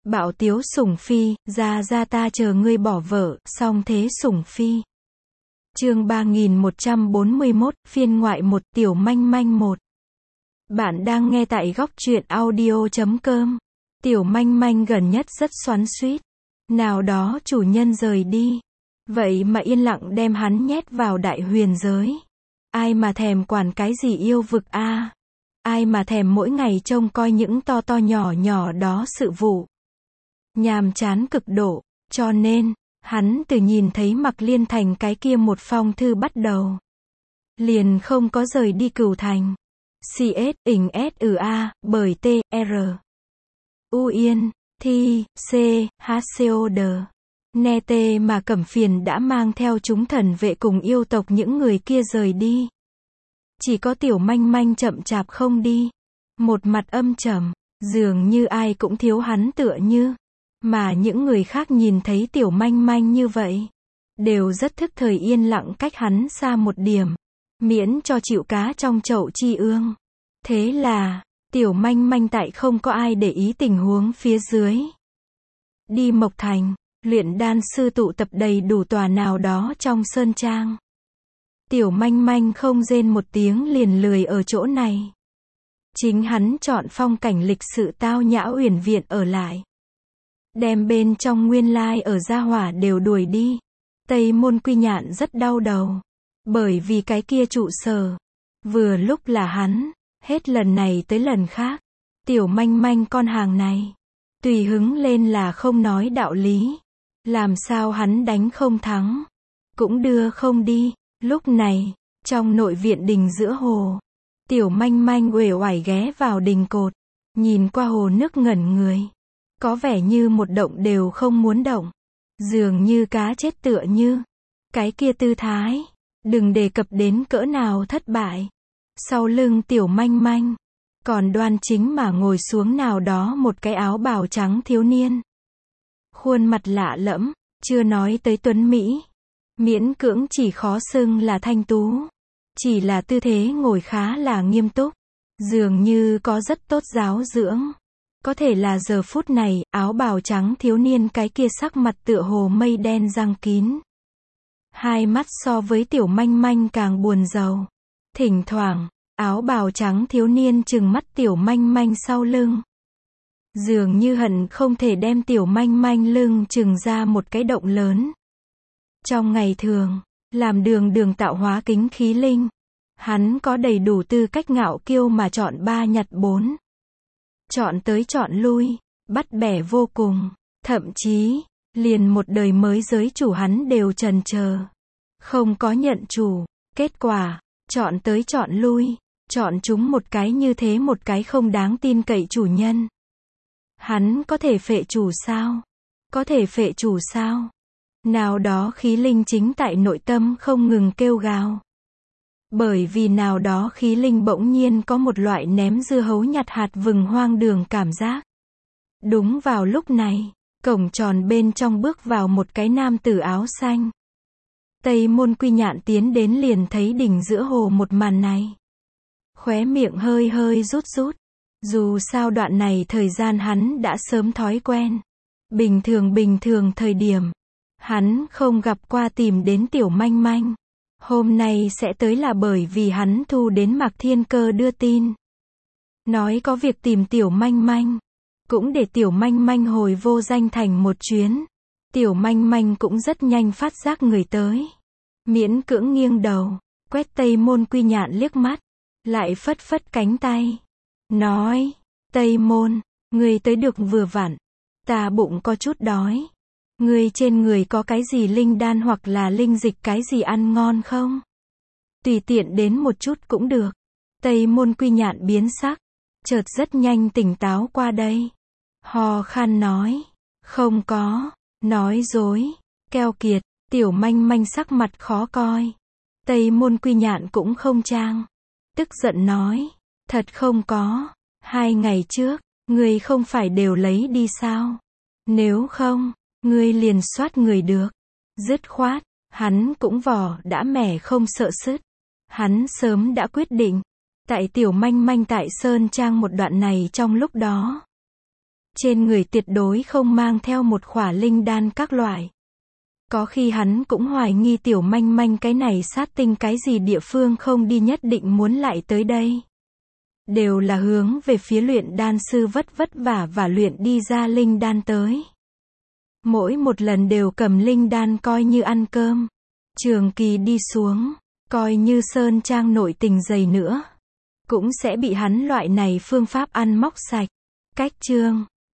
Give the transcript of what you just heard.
Bảo Tiếu Sủng Phi, ra ta chờ ngươi bỏ vợ, song thế Sủng Phi. Chương 3141, phiên ngoại 1, Tiểu Manh Manh 1. Bạn đang nghe tại góc truyện audio.com. Tiểu Manh Manh gần nhất rất xoắn xuýt. Nào đó chủ nhân rời đi. Vậy mà yên lặng đem hắn nhét vào đại huyền giới. Ai mà thèm quản cái gì yêu vực a? Ai mà thèm mỗi ngày trông coi những to to nhỏ nhỏ đó sự vụ. Nhàm chán cực độ, cho nên, hắn từ nhìn thấy Mặc Liên Thành cái kia một phong thư bắt đầu. Liền không có rời đi Cửu Thành. CS, ỉnh S-A, bởi T, R. U Yên, Thi, C, HCOD. Nghe tê mà Cẩm Phiền đã mang theo chúng thần vệ cùng yêu tộc những người kia rời đi. Chỉ có Tiểu Manh Manh chậm chạp không đi. Một mặt âm trầm, dường như ai cũng thiếu hắn tựa như. Mà những người khác nhìn thấy Tiểu Manh Manh như vậy, đều rất thức thời yên lặng cách hắn xa một điểm, miễn cho chịu cá trong chậu chi ương. Thế là, Tiểu Manh Manh tại không có ai để ý tình huống phía dưới. Đi Mộc Thành, luyện đan sư tụ tập đầy đủ tòa nào đó trong sơn trang. Tiểu Manh Manh không rên một tiếng liền lười ở chỗ này. Chính hắn chọn phong cảnh lịch sự tao nhã uyển viện ở lại. Đem bên trong nguyên lai ở gia hỏa đều đuổi đi. Tây Môn Quy Nhạn rất đau đầu. Bởi vì cái kia trụ sở. Vừa lúc là hắn. Hết lần này tới lần khác. Tiểu Manh Manh con hàng này. Tùy hứng lên là không nói đạo lý. Làm sao hắn đánh không thắng. Cũng đưa không đi. Lúc này, trong nội viện đình giữa hồ. Tiểu Manh Manh uể oải ghé vào đình cột. Nhìn qua hồ nước ngẩn người. Có vẻ như một động đều không muốn động. Dường như cá chết tựa như. Cái kia tư thái. Đừng đề cập đến cỡ nào thất bại. Sau lưng Tiểu Manh Manh. Còn đoan chính mà ngồi xuống nào đó một cái áo bào trắng thiếu niên. Khuôn mặt lạ lẫm. Chưa nói tới tuấn Mỹ. Miễn cưỡng chỉ khó xưng là thanh tú. Chỉ là tư thế ngồi khá là nghiêm túc. Dường như có rất tốt giáo dưỡng. Có thể là giờ phút này, áo bào trắng thiếu niên cái kia sắc mặt tựa hồ mây đen răng kín. Hai mắt so với Tiểu Manh Manh càng buồn rầu. Thỉnh thoảng, áo bào trắng thiếu niên trừng mắt Tiểu Manh Manh sau lưng. Dường như hận không thể đem Tiểu Manh Manh lưng trừng ra một cái động lớn. Trong ngày thường, làm đường tạo hóa kính khí linh. Hắn có đầy đủ tư cách ngạo kiêu mà chọn ba nhặt bốn. Chọn tới chọn lui, bắt bẻ vô cùng. Thậm chí, liền một đời mới giới chủ hắn đều chần chờ. Không có nhận chủ. Kết quả, chọn tới chọn lui. Chọn chúng một cái như thế một cái không đáng tin cậy chủ nhân. Hắn có thể phệ chủ sao? Có thể phệ chủ sao? Nào đó khí linh chính tại nội tâm không ngừng kêu gào. Bởi vì nào đó khí linh bỗng nhiên có một loại ném dưa hấu nhặt hạt vừng hoang đường cảm giác. Đúng vào lúc này, cổng tròn bên trong bước vào một cái nam tử áo xanh. Tây Môn Quy Nhạn tiến đến liền thấy đỉnh giữa hồ một màn này. Khóe miệng hơi hơi rút rút. Dù sao đoạn này thời gian hắn đã sớm thói quen. Bình thường thời điểm. Hắn không gặp qua tìm đến Tiểu Manh Manh. Hôm nay sẽ tới là bởi vì hắn thu đến Mạc Thiên Cơ đưa tin. Nói có việc tìm Tiểu Manh Manh. Cũng để Tiểu Manh Manh hồi Vô Danh Thành một chuyến. Tiểu Manh Manh cũng rất nhanh phát giác người tới. Miễn cưỡng nghiêng đầu. Quét Tây Môn Quy Nhạn liếc mắt. Lại phất phất cánh tay. Nói. Tây Môn. Người tới được vừa vặn. Ta bụng có chút đói. Người trên người có cái gì linh đan hoặc là linh dịch cái gì ăn ngon không? Tùy tiện đến một chút cũng được. Tây Môn Quy Nhạn biến sắc. Chợt rất nhanh tỉnh táo qua đây. Hò khan nói. Không có. Nói dối. Keo kiệt. Tiểu Manh Manh sắc mặt khó coi. Tây Môn Quy Nhạn cũng không trang. Tức giận nói. Thật không có. 2 ngày trước, người không phải đều lấy đi sao? Nếu không, ngươi liền soát người được. Dứt khoát, hắn cũng vỏ đã mẻ không sợ sứt. Hắn sớm đã quyết định. Tại Tiểu Manh Manh tại Sơn Trang một đoạn này trong lúc đó. Trên người tuyệt đối không mang theo một khỏa linh đan các loại. Có khi hắn cũng hoài nghi tiểu manh manh cái này sát tinh cái gì địa phương không đi nhất định muốn lại tới đây. Đều là hướng về phía luyện đan sư vất vả và luyện đi ra linh đan tới. Mỗi một lần đều cầm linh đan coi như ăn cơm. Trường kỳ đi xuống, coi như sơn trang nội tình dày nữa, cũng sẽ bị hắn loại này phương pháp ăn móc sạch. Cách chương